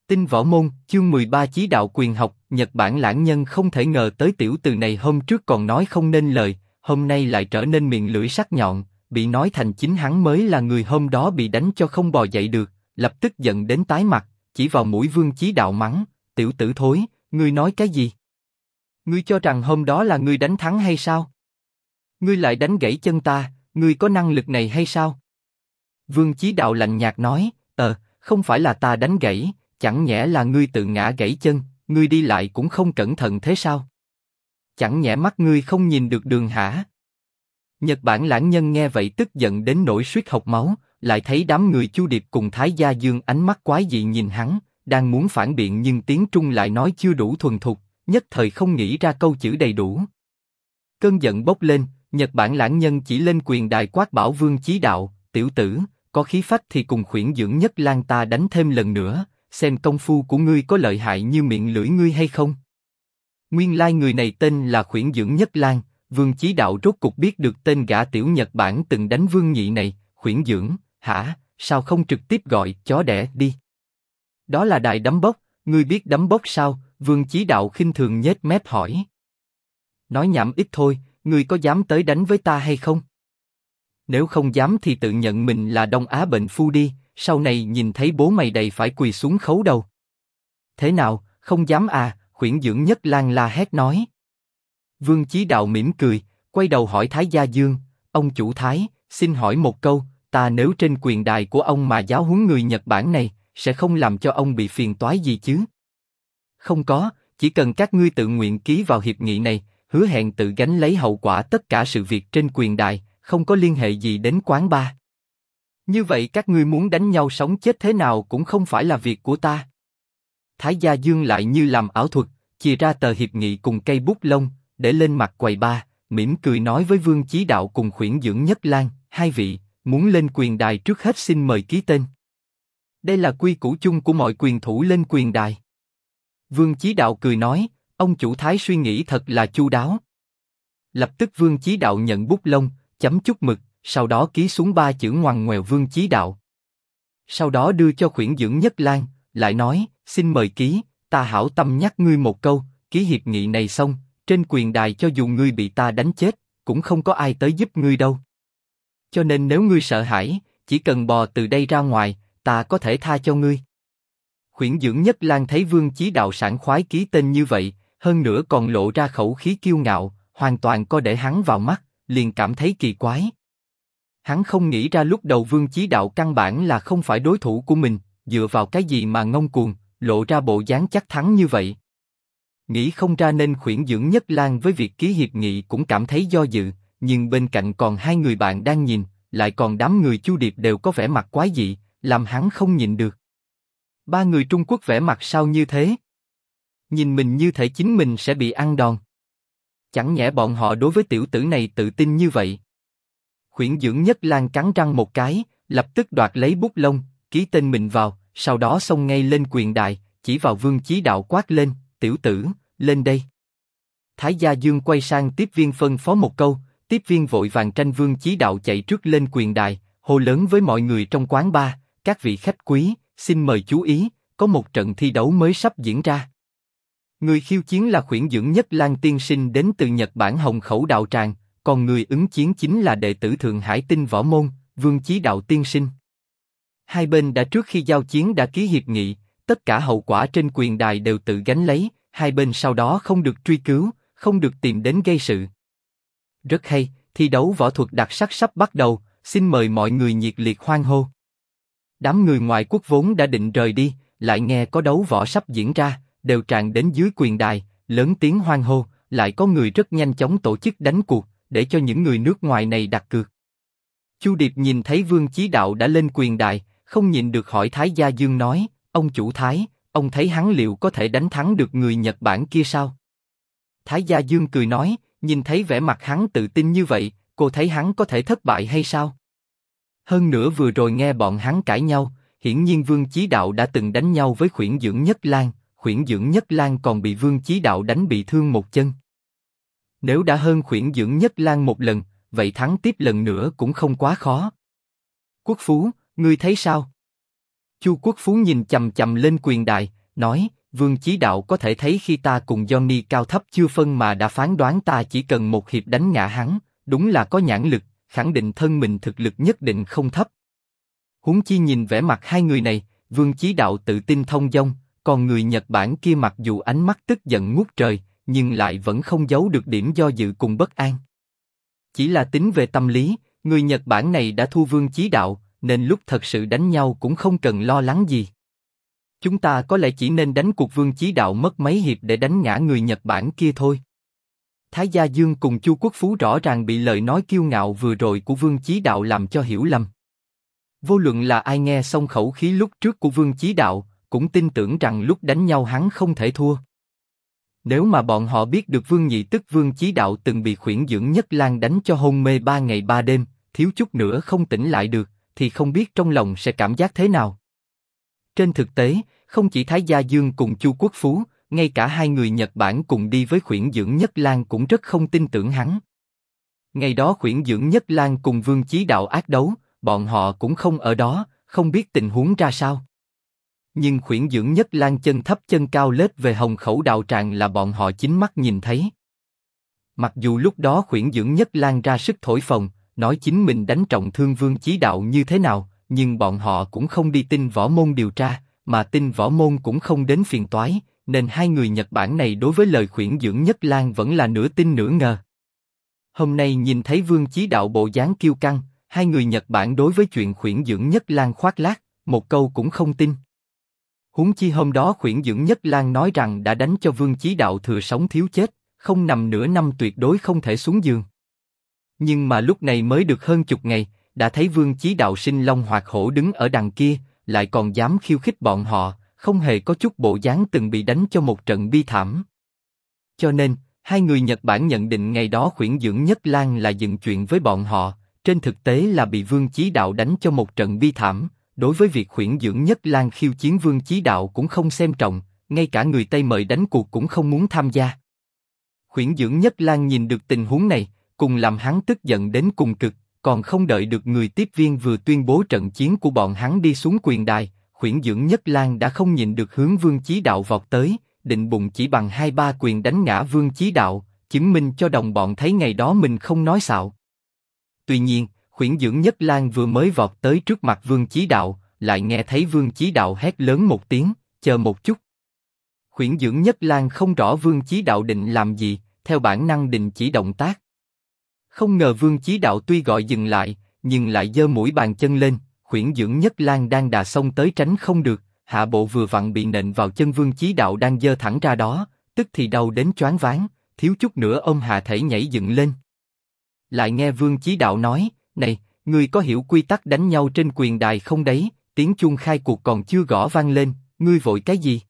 Tinh võ môn, chương 13 chí đạo quyền học. Nhật Bản lãng nhân không thể ngờ tới tiểu từ này hôm trước còn nói không nên lời, hôm nay lại trở nên miệng lưỡi sắc nhọn, bị nói thành chính hắn mới là người hôm đó bị đánh cho không bò dậy được, lập tức giận đến tái mặt, chỉ vào mũi Vương Chí Đạo mắng: tiểu tử thối, ngươi nói cái gì? Ngươi cho rằng hôm đó là ngươi đánh thắng hay sao? Ngươi lại đánh gãy chân ta, ngươi có năng lực này hay sao? Vương Chí Đạo lạnh nhạt nói: không phải là ta đánh gãy, chẳng nhẽ là ngươi tự ngã gãy chân, ngươi đi lại cũng không cẩn thận thế sao? Chẳng nhẽ mắt ngươi không nhìn được đường hả? Nhật Bản lãng nhân nghe vậy tức giận đến nỗi suýt hộc máu, lại thấy đám người Chu Điệp cùng Thái Gia Dương ánh mắt quái dị nhìn hắn, đang muốn phản biện nhưng tiếng Trung lại nói chưa đủ thuần thục, nhất thời không nghĩ ra câu chữ đầy đủ. Cơn giận bốc lên, Nhật Bản lãng nhân chỉ lên quyền đài quát bảo Vương Chí Đạo: tiểu tử, có khí phách thì cùng Khuyển Dưỡng Nhất Lang ta đánh thêm lần nữa, xem công phu của ngươi có lợi hại như miệng lưỡi ngươi hay không. Nguyên lai người này tên là Khuyển Dưỡng Nhất Lang. Vương Chí Đạo rốt cục biết được tên gã tiểu Nhật Bản từng đánh Vương Nhị này. Khuyển Dưỡng, hả? Sao không trực tiếp gọi chó đẻ đi? Đó là đài đấm bốc, ngươi biết đấm bốc sao? Vương Chí Đạo khinh thường nhếch mép hỏi. Nói nhảm ít thôi, ngươi có dám tới đánh với ta hay không? Nếu không dám thì tự nhận mình là Đông Á bệnh phu đi, sau này nhìn thấy bố mày đầy phải quỳ xuống khấu đầu. Thế nào, không dám à? Khuyển Dưỡng Nhất Lang la hét nói. Vương Chí Đạo mỉm cười, quay đầu hỏi Thái Gia Dương: ông chủ Thái, xin hỏi một câu, ta nếu trên quyền đài của ông mà giáo huấn người Nhật Bản này, sẽ không làm cho ông bị phiền toái gì chứ? Không có, chỉ cần các ngươi tự nguyện ký vào hiệp nghị này, hứa hẹn tự gánh lấy hậu quả tất cả sự việc trên quyền đài, không có liên hệ gì đến quán bar. Như vậy các ngươi muốn đánh nhau sống chết thế nào cũng không phải là việc của ta. Thái Gia Dương lại như làm ảo thuật, chìa ra tờ hiệp nghị cùng cây bút lông, để lên mặt quầy bar, mỉm cười nói với Vương Chí Đạo cùng Khuyển Dưỡng Nhất Lang: hai vị, muốn lên quyền đài trước hết xin mời ký tên. Đây là quy củ chung của mọi quyền thủ lên quyền đài. Vương Chí Đạo cười nói: ông chủ Thái suy nghĩ thật là chu đáo. Lập tức Vương Chí Đạo nhận bút lông, chấm chút mực, sau đó ký xuống 3 chữ ngoằn ngoèo Vương Chí Đạo. Sau đó đưa cho Khuyển Dưỡng Nhất Lang, lại nói: xin mời ký, ta hảo tâm nhắc ngươi một câu, ký hiệp nghị này xong, trên quyền đài cho dù ngươi bị ta đánh chết, cũng không có ai tới giúp ngươi đâu. Cho nên nếu ngươi sợ hãi, chỉ cần bò từ đây ra ngoài, ta có thể tha cho ngươi. Khuyển Dưỡng Nhất Lang thấy Vương Chí Đạo sảng khoái ký tên như vậy, hơn nữa còn lộ ra khẩu khí kiêu ngạo, hoàn toàn có để hắn vào mắt, liền cảm thấy kỳ quái. Hắn không nghĩ ra lúc đầu Vương Chí Đạo căn bản là không phải đối thủ của mình, dựa vào cái gì mà ngông cuồng, lộ ra bộ dáng chắc thắng như vậy. Nghĩ không ra nên Khuyển Dưỡng Nhất Lang với việc ký hiệp nghị cũng cảm thấy do dự, nhưng bên cạnh còn 2 người bạn đang nhìn, lại còn đám người Chu Điệp đều có vẻ mặt quái dị, làm hắn không nhịn được. 3 người Trung Quốc vẻ mặt sao như thế? Nhìn mình như thể chính mình sẽ bị ăn đòn. Chẳng nhẽ bọn họ đối với tiểu tử này tự tin như vậy? Khuyển Dưỡng Nhất Lang cắn răng một cái, lập tức đoạt lấy bút lông, ký tên mình vào, sau đó xông ngay lên quyền đài, chỉ vào Vương Chí Đạo quát lên: tiểu tử, lên đây. Thái Gia Dương quay sang tiếp viên phân phó một câu, tiếp viên vội vàng tranh Vương Chí Đạo chạy trước lên quyền đài, hô lớn với mọi người trong quán bar: các vị khách quý, xin mời chú ý, có một trận thi đấu mới sắp diễn ra. Người khiêu chiến là Khuyển Dưỡng Nhất Lang tiên sinh đến từ Nhật Bản Hồng Khẩu Đạo Tràng, còn người ứng chiến chính là đệ tử Thượng Hải Tinh Võ Môn, Vương Chí Đạo tiên sinh. Hai bên đã trước khi giao chiến đã ký hiệp nghị, tất cả hậu quả trên quyền đài đều tự gánh lấy, hai bên sau đó không được truy cứu, không được tìm đến gây sự. Rất hay, thi đấu võ thuật đặc sắc sắp bắt đầu, xin mời mọi người nhiệt liệt hoan hô. Đám người ngoại quốc vốn đã định rời đi, lại nghe có đấu võ sắp diễn ra, đều tràn đến dưới quyền đài, lớn tiếng hoan hô, lại có người rất nhanh chóng tổ chức đánh cuộc, để cho những người nước ngoài này đặt cược. Chu Điệp nhìn thấy Vương Chí Đạo đã lên quyền đài, không nhịn được hỏi Thái Gia Dương nói: ông chủ Thái, ông thấy hắn liệu có thể đánh thắng được người Nhật Bản kia sao? Thái Gia Dương cười nói: nhìn thấy vẻ mặt hắn tự tin như vậy, cô thấy hắn có thể thất bại hay sao? Hơn nữa vừa rồi nghe bọn hắn cãi nhau, hiển nhiên Vương Chí Đạo đã từng đánh nhau với Khuyển Dưỡng Nhất Lang, Khuyển Dưỡng Nhất Lang còn bị Vương Chí Đạo đánh bị thương một chân. Nếu đã hơn Khuyển Dưỡng Nhất Lang một lần, vậy thắng tiếp lần nữa cũng không quá khó. Quốc Phú, ngươi thấy sao? Chu Quốc Phú nhìn chằm chằm lên quyền đài, nói, Vương Chí Đạo có thể thấy khi ta cùng Johnny cao thấp chưa phân mà đã phán đoán ta chỉ cần một hiệp đánh ngã hắn, đúng là có nhãn lực, khẳng định thân mình thực lực nhất định không thấp. Huống chi nhìn vẻ mặt hai người này, Vương Chí Đạo tự tin thông dong, còn người Nhật Bản kia mặc dù ánh mắt tức giận ngút trời, nhưng lại vẫn không giấu được điểm do dự cùng bất an. Chỉ là tính về tâm lý, người Nhật Bản này đã thua Vương Chí Đạo, nên lúc thật sự đánh nhau cũng không cần lo lắng gì. Chúng ta có lẽ chỉ nên đánh cuộc Vương Chí Đạo mất mấy hiệp để đánh ngã người Nhật Bản kia thôi. Thái Gia Dương cùng Chu Quốc Phú rõ ràng bị lời nói kiêu ngạo vừa rồi của Vương Chí Đạo làm cho hiểu lầm. Vô luận là ai nghe xong khẩu khí lúc trước của Vương Chí Đạo, cũng tin tưởng rằng lúc đánh nhau hắn không thể thua. Nếu mà bọn họ biết được Vương Nhị tức Vương Chí Đạo từng bị Khuyển Dưỡng Nhất Lang đánh cho hôn mê 3 ngày 3 đêm, thiếu chút nữa không tỉnh lại được, thì không biết trong lòng sẽ cảm giác thế nào. Trên thực tế, không chỉ Thái Gia Dương cùng Chu Quốc Phú, ngay cả hai người Nhật Bản cùng đi với Khuyển Dưỡng Nhất Lang cũng rất không tin tưởng hắn. Ngày đó Khuyển Dưỡng Nhất Lang cùng Vương Chí Đạo ác đấu, bọn họ cũng không ở đó, không biết tình huống ra sao. Nhưng Khuyển Dưỡng Nhất Lang chân thấp chân cao lết về Hồng Khẩu đạo tràng là bọn họ chính mắt nhìn thấy. Mặc dù lúc đó Khuyển Dưỡng Nhất Lang ra sức thổi phồng, nói chính mình đánh trọng thương Vương Chí Đạo như thế nào, nhưng bọn họ cũng không đi tin võ môn điều tra, mà tin võ môn cũng không đến phiền toái, nên hai người Nhật Bản này đối với lời Khuyển Dưỡng Nhất Lang vẫn là nửa tin nửa ngờ. Hôm nay nhìn thấy Vương Chí Đạo bộ dáng kiêu căng, hai người Nhật Bản đối với chuyện Khuyển Dưỡng Nhất Lang khoác lác, một câu cũng không tin. Huống chi hôm đó Khuyển Dưỡng Nhất Lang nói rằng đã đánh cho Vương Chí Đạo thừa sống thiếu chết, không nằm nửa năm tuyệt đối không thể xuống giường. Nhưng mà lúc này mới được hơn chục ngày, đã thấy Vương Chí Đạo sinh long hoạt hổ đứng ở đằng kia, lại còn dám khiêu khích bọn họ, không hề có chút bộ dáng từng bị đánh cho một trận bi thảm. Cho nên, hai người Nhật Bản nhận định ngày đó Khuyển Dưỡng Nhất Lang là dựng chuyện với bọn họ, trên thực tế là bị Vương Chí Đạo đánh cho một trận bi thảm. Đối với việc Khuyển Dưỡng Nhất Lang khiêu chiến Vương Chí Đạo cũng không xem trọng, ngay cả người Tây mời đánh cuộc cũng không muốn tham gia. Khuyển Dưỡng Nhất Lang nhìn được tình huống này, cùng làm hắn tức giận đến cùng cực, còn không đợi được người tiếp viên vừa tuyên bố trận chiến của bọn hắn đi xuống quyền đài, Khuyển Dưỡng Nhất Lang đã không nhìn được hướng Vương Chí Đạo vọt tới, định bụng chỉ bằng 2-3 quyền đánh ngã Vương Chí Đạo, chứng minh cho đồng bọn thấy ngày đó mình không nói xạo. Tuy nhiên, Khuyển Dưỡng Nhất Lang vừa mới vọt tới trước mặt Vương Chí Đạo, lại nghe thấy Vương Chí Đạo hét lớn một tiếng, chờ một chút. Khuyển Dưỡng Nhất Lang không rõ Vương Chí Đạo định làm gì, theo bản năng đình chỉ động tác. Không ngờ Vương Chí Đạo tuy gọi dừng lại, nhưng lại giơ mũi bàn chân lên, Khuyển Dưỡng Nhất Lang đang đà xông tới tránh không được, hạ bộ vừa vặn bị nện vào chân Vương Chí Đạo đang giơ thẳng ra đó, tức thì đau đến choáng váng, thiếu chút nữa ôm hạ thể nhảy dựng lên. Lại nghe Vương Chí Đạo nói, này, ngươi có hiểu quy tắc đánh nhau trên quyền đài không đấy? Tiếng chuông khai cuộc còn chưa gõ vang lên, ngươi vội cái gì?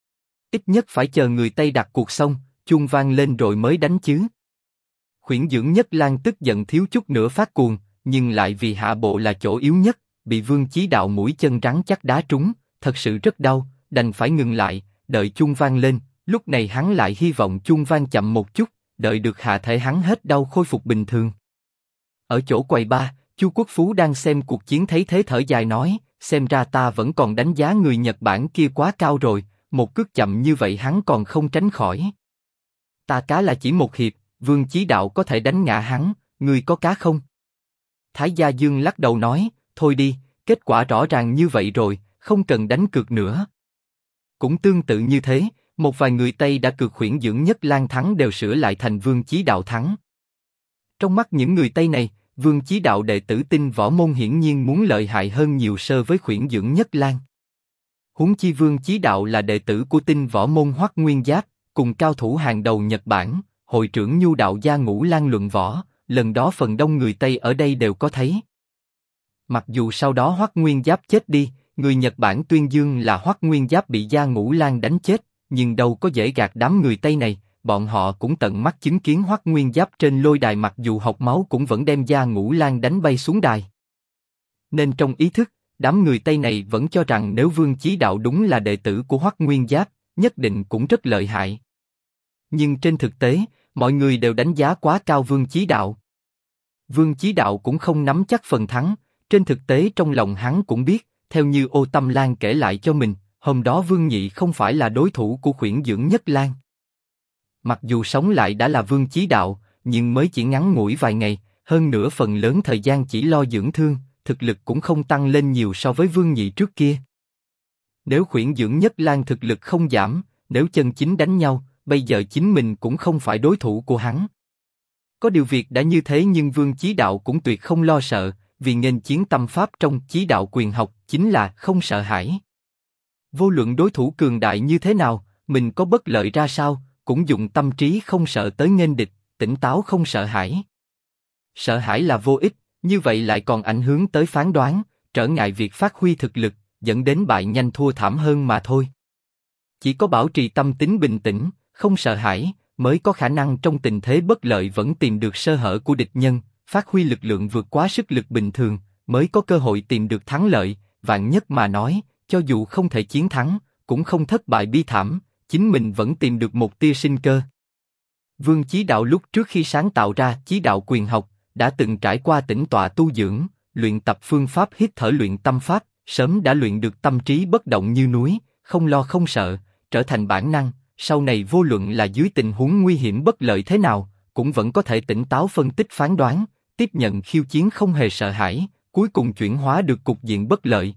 Ít nhất phải chờ người Tây đặt cuộc xong, chuông vang lên rồi mới đánh chứ. Khuyển Dưỡng Nhất Lang tức giận thiếu chút nữa phát cuồng, nhưng lại vì hạ bộ là chỗ yếu nhất, bị Vương Chí Đạo mũi chân rắn chắc đá trúng, thật sự rất đau, đành phải ngừng lại, đợi chuông vang lên. Lúc này hắn lại hy vọng chuông vang chậm một chút, đợi được hạ thể hắn hết đau khôi phục bình thường. Ở chỗ quầy ba, Chu Quốc Phú đang xem cuộc chiến thấy thế thở dài nói, xem ra ta vẫn còn đánh giá người Nhật Bản kia quá cao rồi, một cước chậm như vậy hắn còn không tránh khỏi. Ta cá là chỉ một hiệp, Vương Chí Đạo có thể đánh ngã hắn, ngươi có cá không? Thái Gia Dương lắc đầu nói, thôi đi, kết quả rõ ràng như vậy rồi, không cần đánh cược nữa. Cũng tương tự như thế, một vài người Tây đã cược Khuyển Dưỡng Nhất Lang thắng đều sửa lại thành Vương Chí Đạo thắng. Trong mắt những người Tây này, Vương Chí Đạo đệ tử tin võ môn hiển nhiên muốn lợi hại hơn nhiều so với Khuyển Dưỡng Nhất Lang. Huống chi Vương Chí Đạo là đệ tử của tin võ môn Hoắc Nguyên Giáp, cùng cao thủ hàng đầu Nhật Bản, hội trưởng Nhu Đạo gia Ngũ Lang luận võ, lần đó phần đông người Tây ở đây đều có thấy. Mặc dù sau đó Hoắc Nguyên Giáp chết đi, người Nhật Bản tuyên dương là Hoắc Nguyên Giáp bị gia Ngũ Lang đánh chết, nhưng đâu có dễ gạt đám người Tây này. Bọn họ cũng tận mắt chứng kiến Hoắc Nguyên Giáp trên lôi đài mặc dù học máu cũng vẫn đem gia Ngũ Lang đánh bay xuống đài. Nên trong ý thức, đám người Tây này vẫn cho rằng nếu Vương Chí Đạo đúng là đệ tử của Hoắc Nguyên Giáp, nhất định cũng rất lợi hại. Nhưng trên thực tế, mọi người đều đánh giá quá cao Vương Chí Đạo. Vương Chí Đạo cũng không nắm chắc phần thắng, trên thực tế trong lòng hắn cũng biết, theo như Ô Tâm Lan kể lại cho mình, hôm đó Vương Nhị không phải là đối thủ của Khuyển Dưỡng Nhất Lang. Mặc dù sống lại đã là Vương Chí Đạo, nhưng mới chỉ ngắn ngủi vài ngày, hơn nữa phần lớn thời gian chỉ lo dưỡng thương, thực lực cũng không tăng lên nhiều so với Vương Nhị trước kia. Nếu Khuyển Dưỡng Nhất Lang thực lực không giảm, nếu chân chính đánh nhau, bây giờ chính mình cũng không phải đối thủ của hắn. Có điều việc đã như thế nhưng Vương Chí Đạo cũng tuyệt không lo sợ, vì nghênh chiến tâm pháp trong Chí Đạo quyền học chính là không sợ hãi. Vô luận đối thủ cường đại như thế nào, mình có bất lợi ra sao, cũng dùng tâm trí không sợ tới nghênh địch, tỉnh táo không sợ hãi. Sợ hãi là vô ích, như vậy lại còn ảnh hưởng tới phán đoán, trở ngại việc phát huy thực lực, dẫn đến bại nhanh thua thảm hơn mà thôi. Chỉ có bảo trì tâm tính bình tĩnh, không sợ hãi, mới có khả năng trong tình thế bất lợi vẫn tìm được sơ hở của địch nhân, phát huy lực lượng vượt quá sức lực bình thường, mới có cơ hội tìm được thắng lợi. Vạn nhất mà nói, cho dù không thể chiến thắng, cũng không thất bại bi thảm, chính mình vẫn tìm được một tia sinh cơ. Vương Chí Đạo lúc trước khi sáng tạo ra Chí Đạo quyền học, đã từng trải qua tĩnh tọa tu dưỡng, luyện tập phương pháp hít thở luyện tâm pháp, sớm đã luyện được tâm trí bất động như núi, không lo không sợ, trở thành bản năng. Sau này vô luận là dưới tình huống nguy hiểm bất lợi thế nào, cũng vẫn có thể tỉnh táo phân tích phán đoán, tiếp nhận khiêu chiến không hề sợ hãi, cuối cùng chuyển hóa được cục diện bất lợi.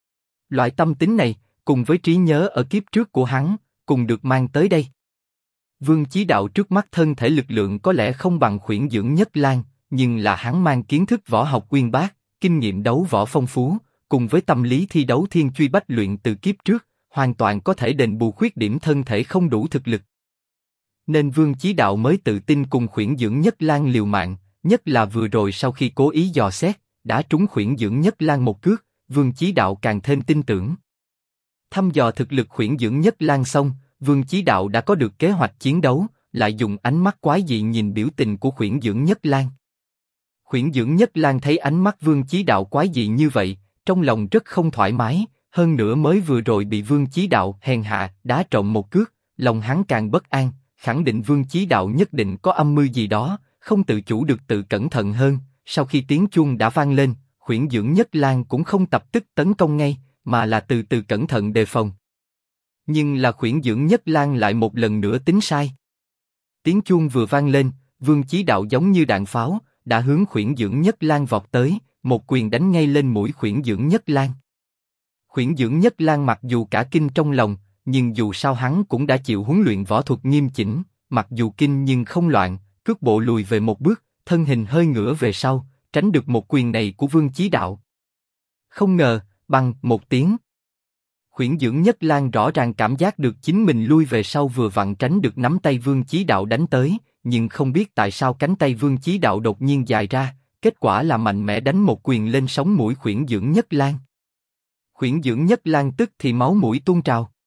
Loại tâm tính này, cùng với trí nhớ ở kiếp trước của hắn, cùng được mang tới đây. Vương Chí Đạo trước mắt thân thể lực lượng có lẽ không bằng Khuyển Dưỡng Nhất Lang, nhưng là hắn mang kiến thức võ học uyên bác, kinh nghiệm đấu võ phong phú, cùng với tâm lý thi đấu thiên truy bách luyện từ kiếp trước, hoàn toàn có thể đền bù khuyết điểm thân thể không đủ thực lực. Nên Vương Chí Đạo mới tự tin cùng Khuyển Dưỡng Nhất Lang liều mạng, nhất là vừa rồi sau khi cố ý dò xét, đã trúng Khuyển Dưỡng Nhất Lang một cước, Vương Chí Đạo càng thêm tin tưởng. Thăm dò thực lực Khuyển Dưỡng Nhất Lang xong, Vương Chí Đạo đã có được kế hoạch chiến đấu, lại dùng ánh mắt quái dị nhìn biểu tình của Khuyển Dưỡng Nhất Lang. Khuyển Dưỡng Nhất Lang thấy ánh mắt Vương Chí Đạo quái dị như vậy, trong lòng rất không thoải mái, hơn nữa mới vừa rồi bị Vương Chí Đạo hèn hạ đá trộm một cước, lòng hắn càng bất an, khẳng định Vương Chí Đạo nhất định có âm mưu gì đó, không tự chủ được tự cẩn thận hơn. Sau khi tiếng chuông đã vang lên, Khuyển Dưỡng Nhất Lang cũng không tập tức tấn công ngay, mà là từ từ cẩn thận đề phòng. Nhưng là Khuyển Dưỡng Nhất Lang lại một lần nữa tính sai. Tiếng chuông vừa vang lên, Vương Chí Đạo giống như đạn pháo, đã hướng Khuyển Dưỡng Nhất Lang vọt tới, một quyền đánh ngay lên mũi Khuyển Dưỡng Nhất Lang. Khuyển Dưỡng Nhất Lang mặc dù cả kinh trong lòng, nhưng dù sao hắn cũng đã chịu huấn luyện võ thuật nghiêm chỉnh, mặc dù kinh nhưng không loạn, cước bộ lùi về một bước, thân hình hơi ngửa về sau, tránh được một quyền này của Vương Chí Đạo. Không ngờ, bằng một tiếng, Khuyển Dưỡng Nhất Lang rõ ràng cảm giác được chính mình lui về sau vừa vặn tránh được nắm tay Vương Chí Đạo đánh tới, nhưng không biết tại sao cánh tay Vương Chí Đạo đột nhiên dài ra, kết quả là mạnh mẽ đánh một quyền lên sống mũi Khuyển Dưỡng Nhất Lang. Khuyển Dưỡng Nhất Lang tức thì máu mũi tuôn trào.